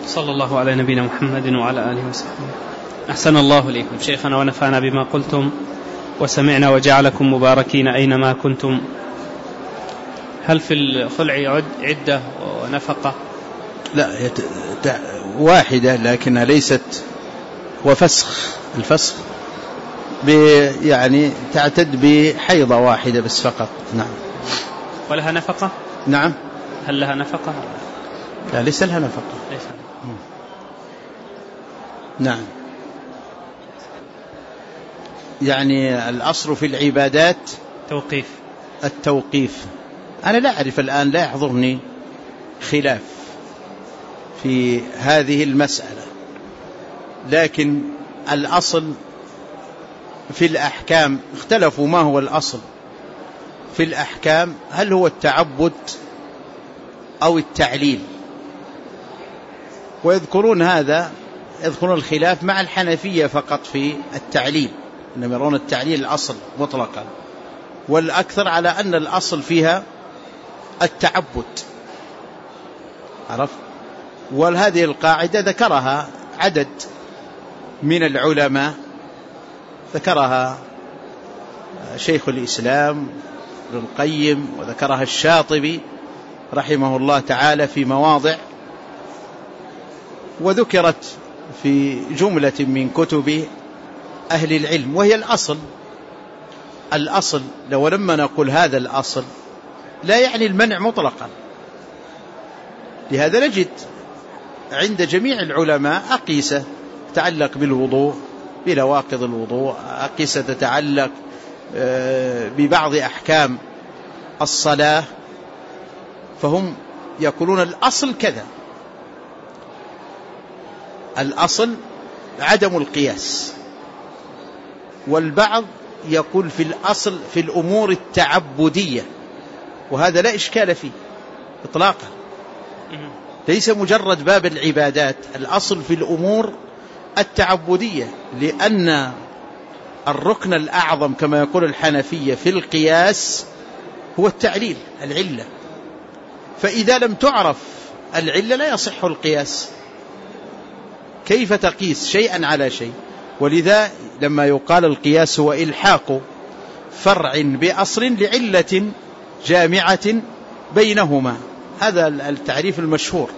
صلى الله على نبينا محمد وعلى آله وصحبه. أحسن الله إليكم شيخنا ونفعنا بما قلتم وسمعنا وجعلكم مباركين أينما كنتم. هل في الخلع عدة ونفقة؟ لا، واحدة لكنها ليست وفسخ. الفسخ يعني تعتد بحيضة واحدة بس فقط. نعم. ولها نفقة؟ نعم. هل لها نفقة؟ لا، ليس لها نفقة. ليس. نعم. يعني الأصل في العبادات التوقيف. أنا لا أعرف الآن، لا يحضرني خلاف في هذه المسألة، لكن الأصل في الأحكام اختلفوا ما هو الأصل في الأحكام، هل هو التعبد أو التعليل؟ ويذكرون الخلاف مع الحنفية فقط في التعليل، إنهم يرون التعليل الأصل مطلقا، والأكثر على أن الأصل فيها التعبد. عرفت؟ وهذه القاعدة ذكرها عدد من العلماء، ذكرها شيخ الإسلام ابن القيم، وذكرها الشاطبي رحمه الله تعالى في مواضع، وذكرت في جملة من كتب أهل العلم، وهي الأصل. لو لما نقول هذا الأصل لا يعني المنع مطلقا. لهذا نجد عند جميع العلماء أقيسة تتعلق بالوضوء، بنواقض الوضوء، أقيسة تتعلق ببعض أحكام الصلاة، فهم يقولون الأصل كذا. الأصل عدم القياس، والبعض يقول في الأصل في الأمور التعبدية، وهذا لا إشكال فيه إطلاقا، ليس مجرد باب العبادات. الأصل في الأمور التعبدية، لأن الركن الأعظم كما يقول الحنفية في القياس هو التعليل، العلة. فإذا لم تعرف العلة لا يصح القياس. كيف تقيس شيئا على شيء؟ ولذا لما يقال القياس هو إلحاق فرع بأصل لعلة جامعة بينهما، هذا التعريف المشهور،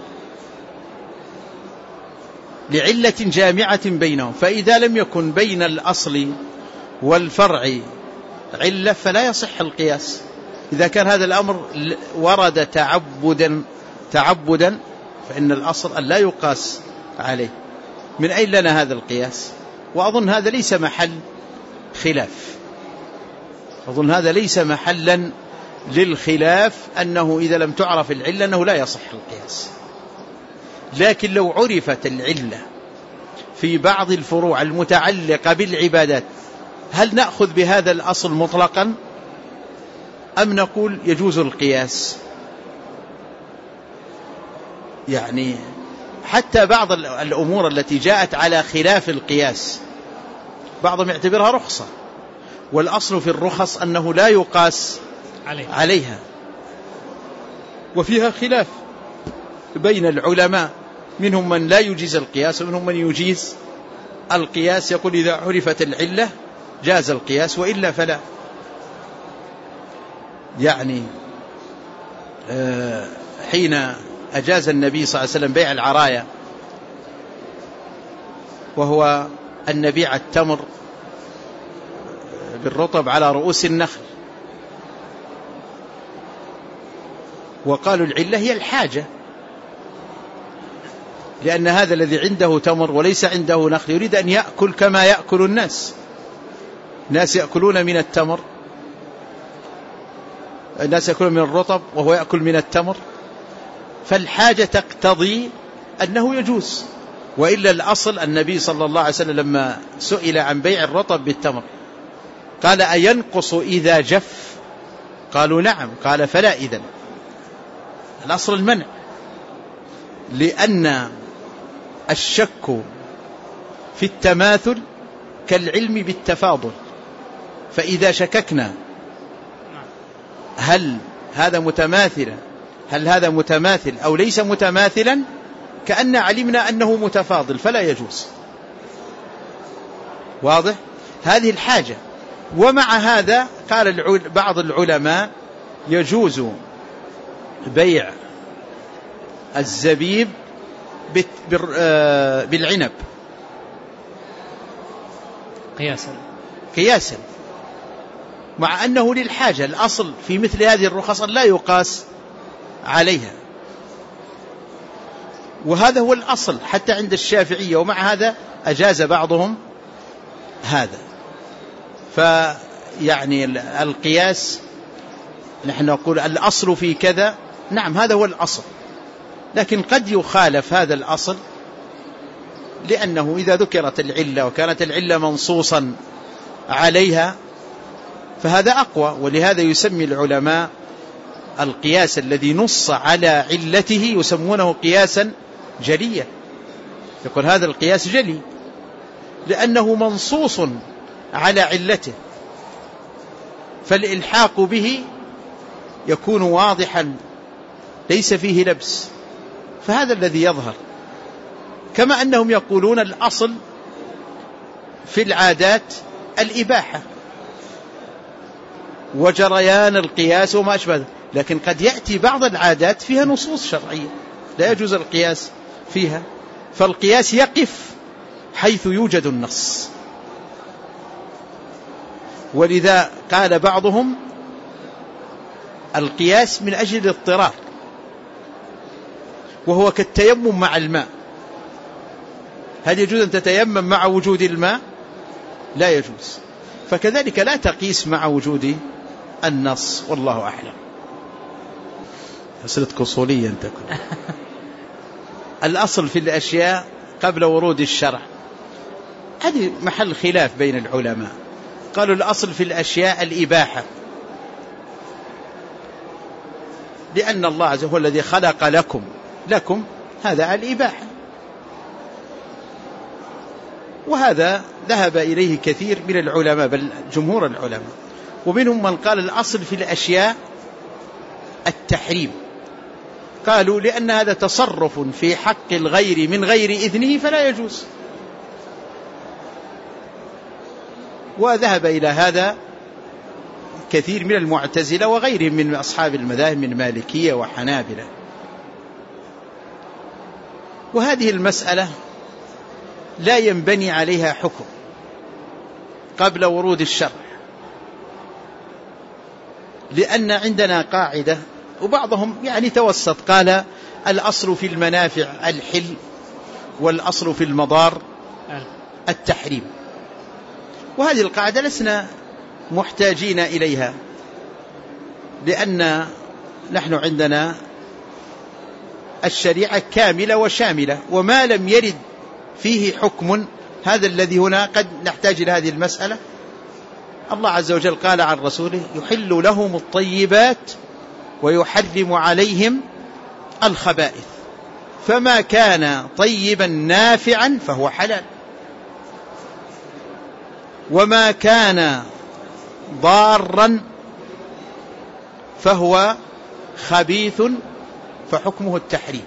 لعلة جامعة بينهم. فإذا لم يكن بين الأصل والفرع علة فلا يصح القياس. إذا كان هذا الأمر ورد تعبدا فإن الأصل أن لا يقاس عليه. من أين لنا هذا القياس؟ وأظن هذا ليس محل خلاف، أظن هذا ليس محلا للخلاف، أنه إذا لم تعرف العلة أنه لا يصح القياس. لكن لو عرفت العلة في بعض الفروع المتعلقة بالعبادات، هل نأخذ بهذا الأصل مطلقا أم نقول يجوز القياس؟ يعني حتى بعض الأمور التي جاءت على خلاف القياس بعضهم يعتبرها رخصة، والأصل في الرخص أنه لا يقاس عليها، وفيها خلاف بين العلماء، منهم من لا يجيز القياس ومنهم من يجيز القياس، يقول إذا عرفت العلة جاز القياس وإلا فلا. يعني حين أجاز النبي صلى الله عليه وسلم بيع العرايا، وهو أن نبيع التمر بالرطب على رؤوس النخل، وقالوا العلة هي الحاجة، لأن هذا الذي عنده تمر وليس عنده نخل يريد أن يأكل كما يأكل الناس يأكلون من التمر، الناس يأكلون من الرطب وهو يأكل من التمر، فالحاجة تقتضي أنه يجوز. وإلا الأصل النبي صلى الله عليه وسلم لما سئل عن بيع الرطب بالتمر قال أينقص إذا جف؟ قالوا نعم، قال فلا إذن. الأصل المنع، لأن الشك في التماثل كالعلم بالتفاضل، فإذا شككنا هل هذا متماثل أو ليس متماثلا كأن علمنا أنه متفاضل فلا يجوز. واضح؟ هذه الحاجة. ومع هذا قال بعض العلماء يجوز بيع الزبيب بالعنب قياسا، مع أنه للحاجة. الأصل في مثل هذه الرخص لا يقاس عليها، وهذا هو الأصل حتى عند الشافعية. ومع هذا أجاز بعضهم هذا. فيعني القياس نحن نقول الأصل في كذا، نعم هذا هو الأصل، لكن قد يخالف هذا الأصل، لأنه إذا ذكرت العلة وكانت العلة منصوصا عليها فهذا أقوى. ولهذا يسمي العلماء القياس الذي نص على علته يسمونه قياسا جليا. يقول هذا القياس جلي لأنه منصوص على علته، فالإلحاق به يكون واضحا ليس فيه لبس. فهذا الذي يظهر. كما أنهم يقولون الأصل في العادات الإباحة وجريان القياس وما أشبه، لكن قد يأتي بعض العادات فيها نصوص شرعية لا يجوز القياس فيها، فالقياس يقف حيث يوجد النص. ولذا قال بعضهم القياس من أجل الاضطرار، وهو كالتيمم مع الماء. هل يجوز أن تتيمم مع وجود الماء؟ لا يجوز. فكذلك لا تقيس مع وجود النص، والله أعلم. أسئلة أصولية تكون. الأصل في الأشياء قبل ورود الشرع، هذه محل خلاف بين العلماء. قالوا الأصل في الأشياء الإباحة، لأن الله عز وجل الذي خلق لكم هذا الإباحة، وهذا ذهب إليه كثير من العلماء بل جمهور العلماء. ومنهم من قال الأصل في الأشياء التحريم، قالوا لأن هذا تصرف في حق الغير من غير إذنه فلا يجوز. وذهب إلى هذا كثير من المعتزلة وغيرهم من أصحاب المذاهب من مالكية وحنابلة. وهذه المسألة لا ينبني عليها حكم قبل ورود الشرع، لأن عندنا قاعدة، وبعضهم يعني توسط قال الأصل في المنافع الحل والأصل في المضار التحريم. وهذه القاعدة لسنا محتاجين إليها، لأن نحن عندنا الشريعة كاملة وشاملة، وما لم يرد فيه حكم، هذا الذي هنا قد نحتاج إلى هذه المسألة. الله عز وجل قال عن رسوله يحل لهم الطيبات ويحرم عليهم الخبائث، فما كان طيبا نافعا فهو حلال، وما كان ضارا فهو خبيث فحكمه التحريم.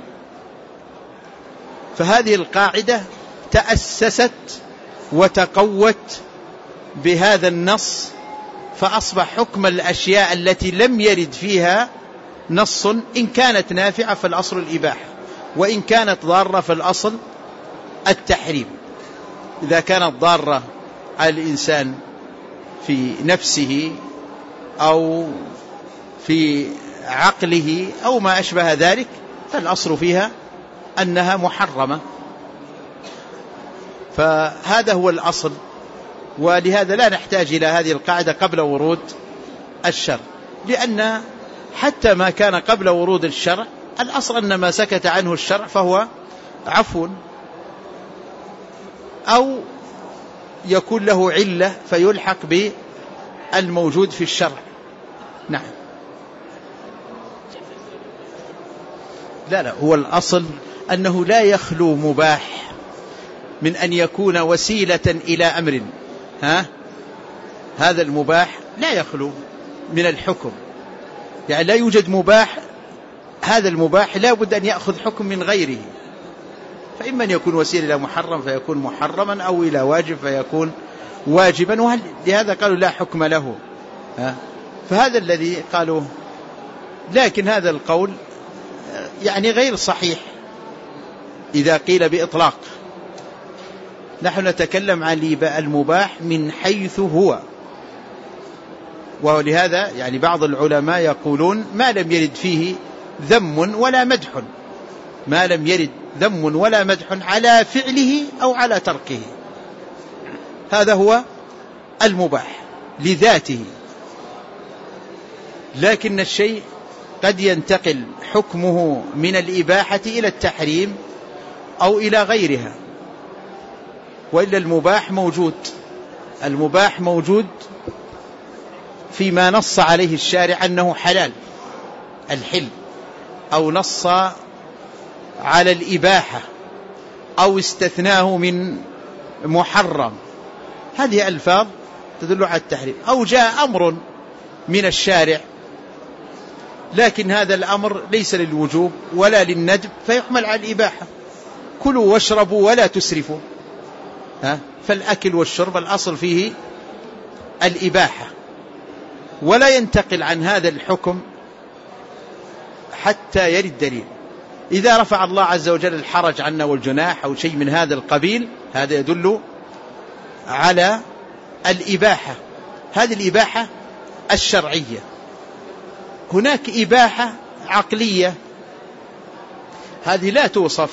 فهذه القاعدة تأسست وتقوت بهذا النص، فأصبح حكم الأشياء التي لم يرد فيها نص إن كانت نافعة فالأصل الإباحة، وإن كانت ضارة فالأصل التحريم. إذا كانت ضارة على الإنسان في نفسه أو في عقله أو ما أشبه ذلك فالأصل فيها أنها محرمة. فهذا هو الأصل، ولهذا لا نحتاج إلى هذه القاعدة قبل ورود الشرع، لأن حتى ما كان قبل ورود الشرع الأصل أن ما سكت عنه الشرع فهو عفو، أو يكون له علة فيلحق بالموجود في الشرع. نعم. لا هو الأصل أنه لا يخلو مباح من أن يكون وسيلة إلى أمر. هذا المباح لا يخلو من الحكم، يعني لا يوجد مباح، هذا المباح لا بد أن يأخذ حكم من غيره. فإما أن يكون وسيلة إلى محرم فيكون محرما، أو إلى واجب فيكون واجبا، لهذا قالوا لا حكم له. فهذا الذي قالوه، لكن هذا القول يعني غير صحيح إذا قيل بإطلاق. نحن نتكلم عن المباح من حيث هو، ولهذا يعني بعض العلماء يقولون ما لم يرد فيه ذم ولا مدح، ما لم يرد ذم ولا مدح على فعله أو على تركه، هذا هو المباح لذاته. لكن الشيء قد ينتقل حكمه من الإباحة إلى التحريم أو إلى غيرها، وإلا المباح موجود. المباح موجود فيما نص عليه الشارع أنه حلال، الحل، أو نص على الإباحة، أو استثناه من محرم، هذه ألفاظ تدل على التحريم. أو جاء أمر من الشارع لكن هذا الأمر ليس للوجوب ولا للندب فيحمل على الإباحة، كلوا واشربوا ولا تسرفوا. فالأكل والشرب الأصل فيه الإباحة، ولا ينتقل عن هذا الحكم حتى يرد دليل. إذا رفع الله عز وجل الحرج عنا والجناح أو شيء من هذا القبيل، هذا يدل على الإباحة، هذه الإباحة الشرعية. هناك إباحة عقلية، هذه لا توصف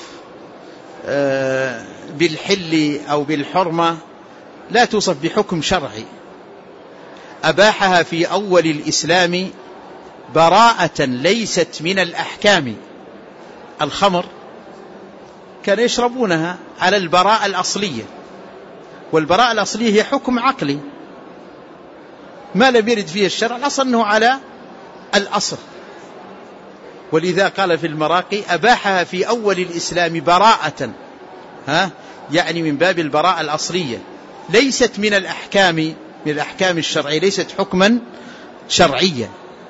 بالحل أو بالحرمة، لا توصف بحكم شرعي، أباحها في أول الإسلام براءة ليست من الأحكام. الخمر كان يشربونها على البراءة الأصلية، والبراءة الأصلية هي حكم عقلي ما لم يرد فيه الشرع، الأصل أنه على الأصل. ولذا قال في المراقي أباحها في أول الإسلام براءة، يعني من باب البراءة الأصلية، ليست من الأحكام، من الأحكام الشرعية، ليست حكما شرعيا.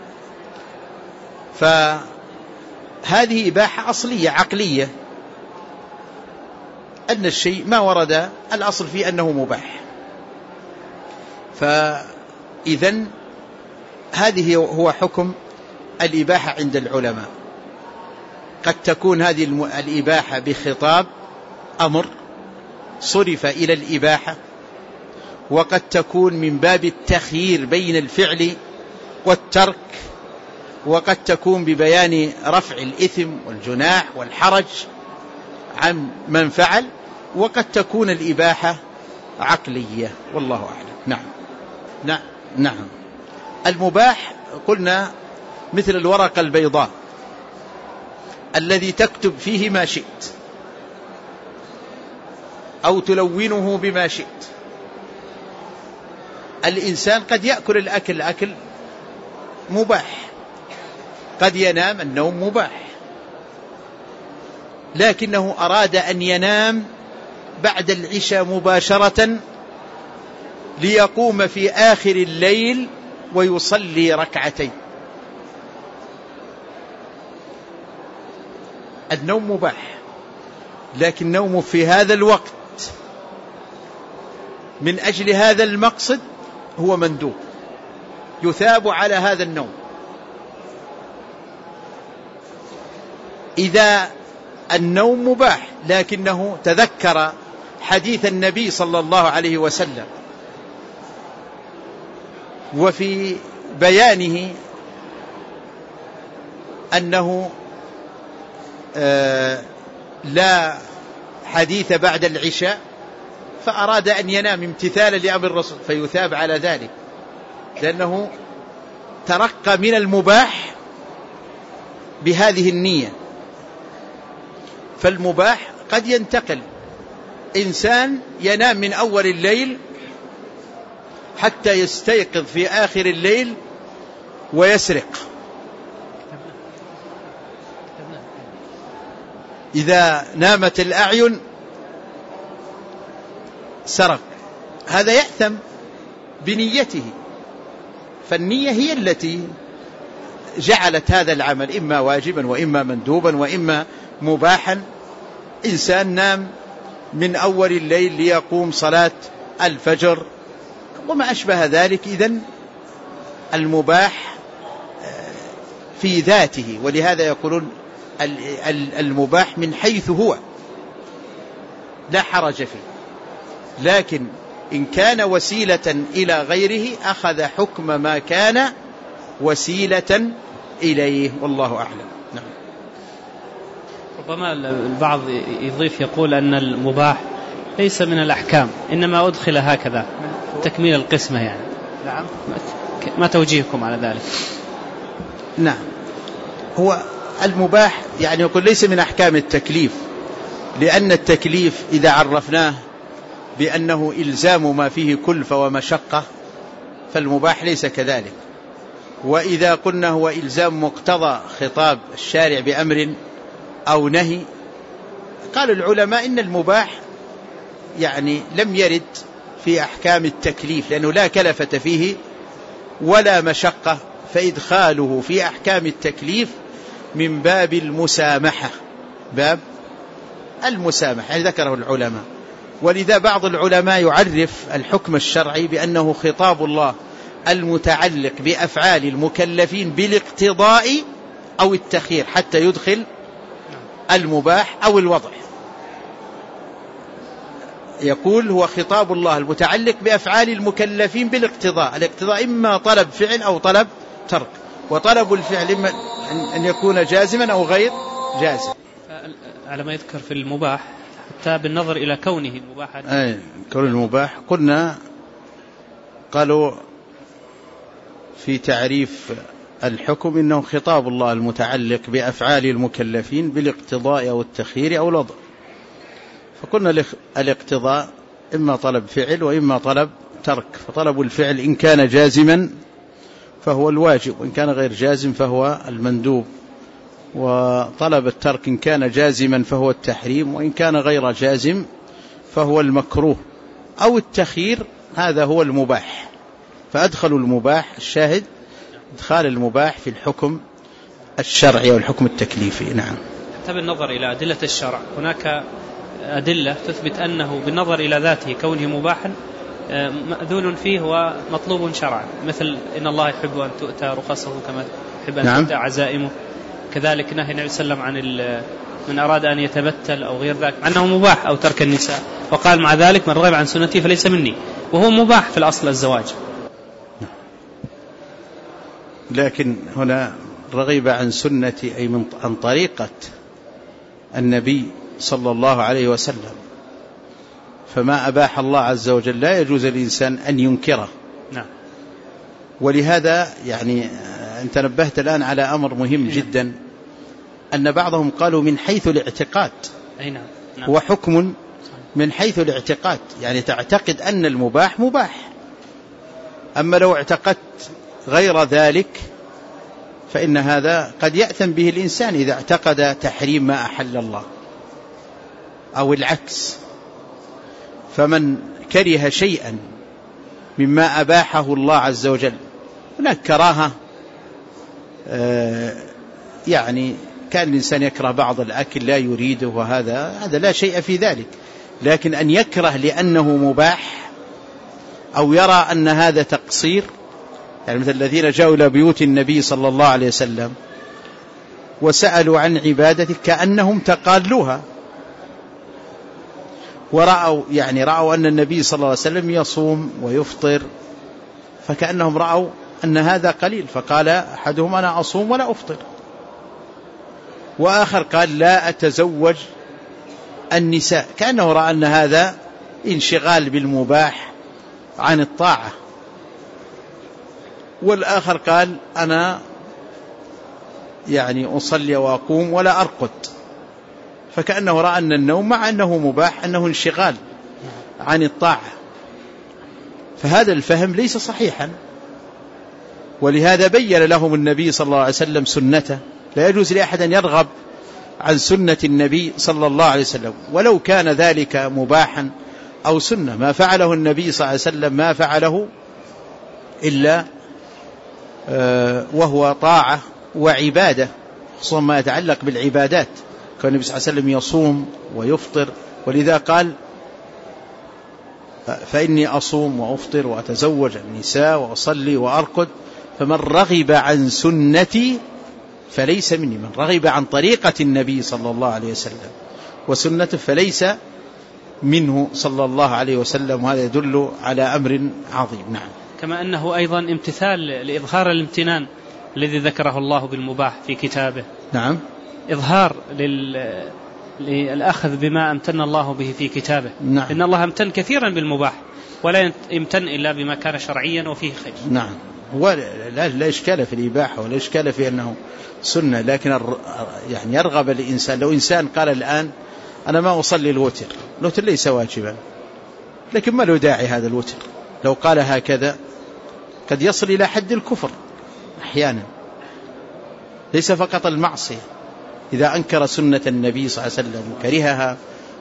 فهذه إباحة أصلية عقلية، أن الشيء ما ورد الأصل فيه أنه مباح. فإذن هذه هو حكم الإباحة عند العلماء. قد تكون هذه الإباحة بخطاب أمر صرف إلى الإباحة، وقد تكون من باب التخيير بين الفعل والترك، وقد تكون ببيان رفع الإثم والجناح والحرج عن من فعل، وقد تكون الإباحة عقلية، والله أعلم. نعم. المباح قلنا مثل الورقة البيضاء الذي تكتب فيه ما شئت أو تلونه بما شئت. الإنسان قد يأكل الأكل مباح، قد ينام النوم مباح، لكنه أراد أن ينام بعد العشاء مباشرة ليقوم في آخر الليل ويصلي ركعتين. النوم مباح، لكن نومه في هذا الوقت من أجل هذا المقصد هو مندوب، يثاب على هذا النوم. إذا النوم مباح لكنه تذكر حديث النبي صلى الله عليه وسلم وفي بيانه أنه لا حديث بعد العشاء، فأراد أن ينام امتثالا لأمر الرسول فيثاب على ذلك، لأنه ترقى من المباح بهذه النية. فالمباح قد ينتقل، إنسان ينام من أول الليل حتى يستيقظ في آخر الليل ويسرق. إذا نامت الأعين سرق، هذا يأثم بنيته، فالنية هي التي جعلت هذا العمل إما واجبا وإما مندوبا وإما مباحا إنسان نام من أول الليل ليقوم صلاة الفجر وما أشبه ذلك، إذن المباح في ذاته، ولهذا يقولون المباح من حيث هو لا حرج فيه، لكن إن كان وسيلة إلى غيره أخذ حكم ما كان وسيلة إليه، والله أعلم. نعم. ربما البعض يضيف يقول أن المباح ليس من الأحكام، إنما أدخل هكذا تكميل القسمة يعني. نعم. ما توجيهكم على ذلك؟ نعم، هو المباح يعني يقول ليس من أحكام التكليف، لأن التكليف إذا عرفناه بأنه إلزام ما فيه كلفة ومشقة فالمباح ليس كذلك، وإذا قلنا هو إلزام مقتضى خطاب الشارع بأمر أو نهي، قال العلماء إن المباح يعني لم يرد في أحكام التكليف لأنه لا كلفة فيه ولا مشقة، فإدخاله في أحكام التكليف من باب المسامحة، باب المسامحة يعني ذكره العلماء. ولذا بعض العلماء يعرف الحكم الشرعي بأنه خطاب الله المتعلق بأفعال المكلفين بالاقتضاء أو التخيير حتى يدخل المباح أو الوضع. يقول هو خطاب الله المتعلق بأفعال المكلفين بالاقتضاء، الاقتضاء إما طلب فعل أو طلب ترك، وطلب الفعل إما أن يكون جازما أو غير جازم. على ما يذكر في المباح حتى بالنظر إلى كونه مباحا، أي كون المباح قلنا قالوا في تعريف الحكم إنه خطاب الله المتعلق بأفعال المكلفين بالاقتضاء أو التخيير أو الوضع، فقلنا الاقتضاء إما طلب فعل وإما طلب ترك، فطلب الفعل إن كان جازما فهو الواجب، وإن كان غير جازم فهو المندوب، وطلب الترك إن كان جازما فهو التحريم، وإن كان غير جازم فهو المكروه، أو التخيير هذا هو المباح. فأدخلوا المباح، الشاهد إدخال المباح في الحكم الشرعي والحكم التكليفي. نعم. حتى بالنظر إلى أدلة الشرع هناك أدلة تثبت أنه بالنظر إلى ذاته كونه مباحا مأذون فيه ومطلوب شرعا، مثل إن الله يحب أن تؤتى رخصه كما يحب أن تؤتى عزائمه، كذلك نهي النبي صلى الله عليه وسلم عن من أراد أن يتبتل أو غير ذلك أنه مباح، أو ترك النساء، وقال مع ذلك من رغب عن سنتي فليس مني، وهو مباح في الأصل الزواج. لكن هنا رغب عن سنتي أي عن طريقة النبي صلى الله عليه وسلم، فما أباح الله عز وجل لا يجوز للإنسان أن ينكره. نعم. ولهذا يعني أنت نبهت الآن على أمر مهم جدا، أن بعضهم قالوا من حيث الاعتقاد. أي نعم. هو حكم من حيث الاعتقاد، يعني تعتقد أن المباح مباح، أما لو اعتقدت غير ذلك فإن هذا قد يأثم به الإنسان إذا اعتقد تحريم ما أحل الله أو العكس. فمن كره شيئا مما أباحه الله عز وجل، هناك كراهة يعني كان الإنسان يكره بعض الأكل لا يريده، وهذا لا شيء في ذلك، لكن أن يكره لأنه مباح أو يرى أن هذا تقصير، يعني مثل الذين جاءوا إلى بيوت النبي صلى الله عليه وسلم وسألوا عن عبادته كأنهم تقالوها، رأوا أن النبي صلى الله عليه وسلم يصوم ويفطر، فكأنهم رأوا أن هذا قليل، فقال أحدهم أنا أصوم ولا أفطر، وآخر قال لا أتزوج النساء، كأنه رأى أن هذا انشغال بالمباح عن الطاعة، والآخر قال أنا أصلي وأقوم ولا أرقد، فكأنه رأى أن النوم مع أنه مباح أنه انشغال عن الطاعة، فهذا الفهم ليس صحيحا. ولهذا بين لهم النبي صلى الله عليه وسلم سنته، لا يجوز لأحد أن يرغب عن سنة النبي صلى الله عليه وسلم ولو كان ذلك مباحا أو سنة. ما فعله النبي صلى الله عليه وسلم ما فعله إلا وهو طاعة وعبادة، خصوصا ما يتعلق بالعبادات كان النبي صلى الله عليه وسلم يصوم ويفطر، ولذا قال فإني أصوم وأفطر وأتزوج النساء وأصلي وأرقد، فمن رغب عن سنتي فليس مني. من رغب عن طريقة النبي صلى الله عليه وسلم وسنته فليس منه صلى الله عليه وسلم، وهذا يدل على أمر عظيم. نعم. كما أنه أيضا امتثال لإظهار الامتنان الذي ذكره الله بالمباح في كتابه. نعم. إظهار للأخذ بما أمتن الله به في كتابه. نعم. إن الله امتن كثيرا بالمباح ولا يمتن إلا بما كان شرعيا وفيه خير. نعم. لا إشكال في الإباحة ولا إشكال في أنه سنة، لكن يعني يرغب الإنسان. لو إنسان قال الآن أنا ما أصلي الوتر ليس واجبا، لكن ما له داعي هذا الوتر، لو قال هكذا قد يصل إلى حد الكفر أحيانا، ليس فقط المعصية. إذا أنكر سنة النبي صلى الله عليه وسلم وكرهها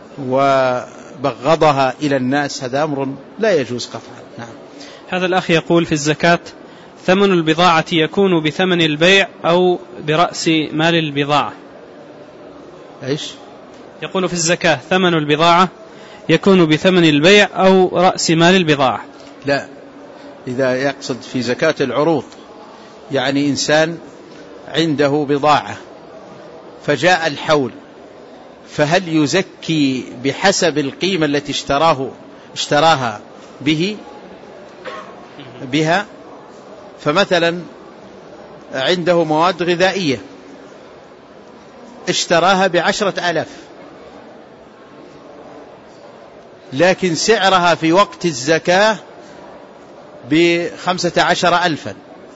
وبغضها إلى الناس هذا أمر لا يجوز قطعا. نعم. هذا الأخ يقول في الزكاة ثمن البضاعة يكون بثمن البيع أو برأس مال البضاعة. إيش؟ يقول في الزكاة ثمن البضاعة يكون بثمن البيع أو رأس مال البضاعة. لا، إذا يقصد في زكاة العروض يعني إنسان عنده بضاعة فجاء الحول، فهل يزكي بحسب القيمة التي اشتراها بها؟ فمثلا عنده مواد غذائية اشتراها ب10,000، لكن سعرها في وقت الزكاة ب15,000،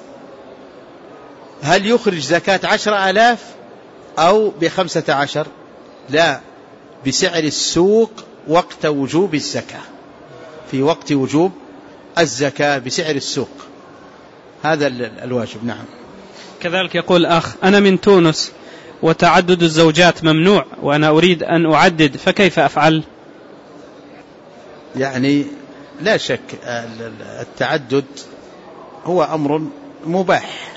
هل يخرج زكاة 10,000 أو ب15؟ لا، بسعر السوق وقت وجوب الزكاة، في وقت وجوب الزكاة بسعر السوق، هذا الواجب. نعم. كذلك يقول أخ أنا من تونس وتعدد الزوجات ممنوع وأنا أريد أن أعدد، فكيف أفعل؟ يعني لا شك التعدد هو أمر مباح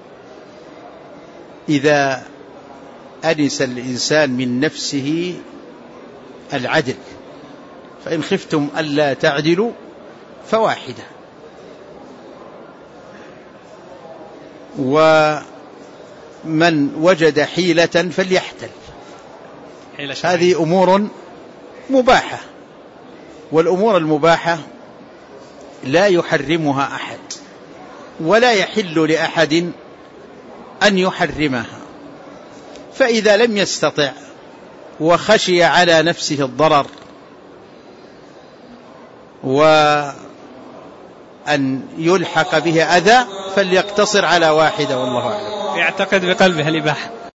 إذا أنس الإنسان من نفسه العدل، فإن خفتم ألا تعدلوا فواحدة. ومن وجد حيلة فليحتل. هذه أمور مباحة، والأمور المباحة لا يحرمها أحد ولا يحل لأحد أن يحرمها، فإذا لم يستطع وخشي على نفسه الضرر وأن يلحق به أذى فليقتصر على واحدة، والله أعلم. يعتقد بقلبه الإباحة.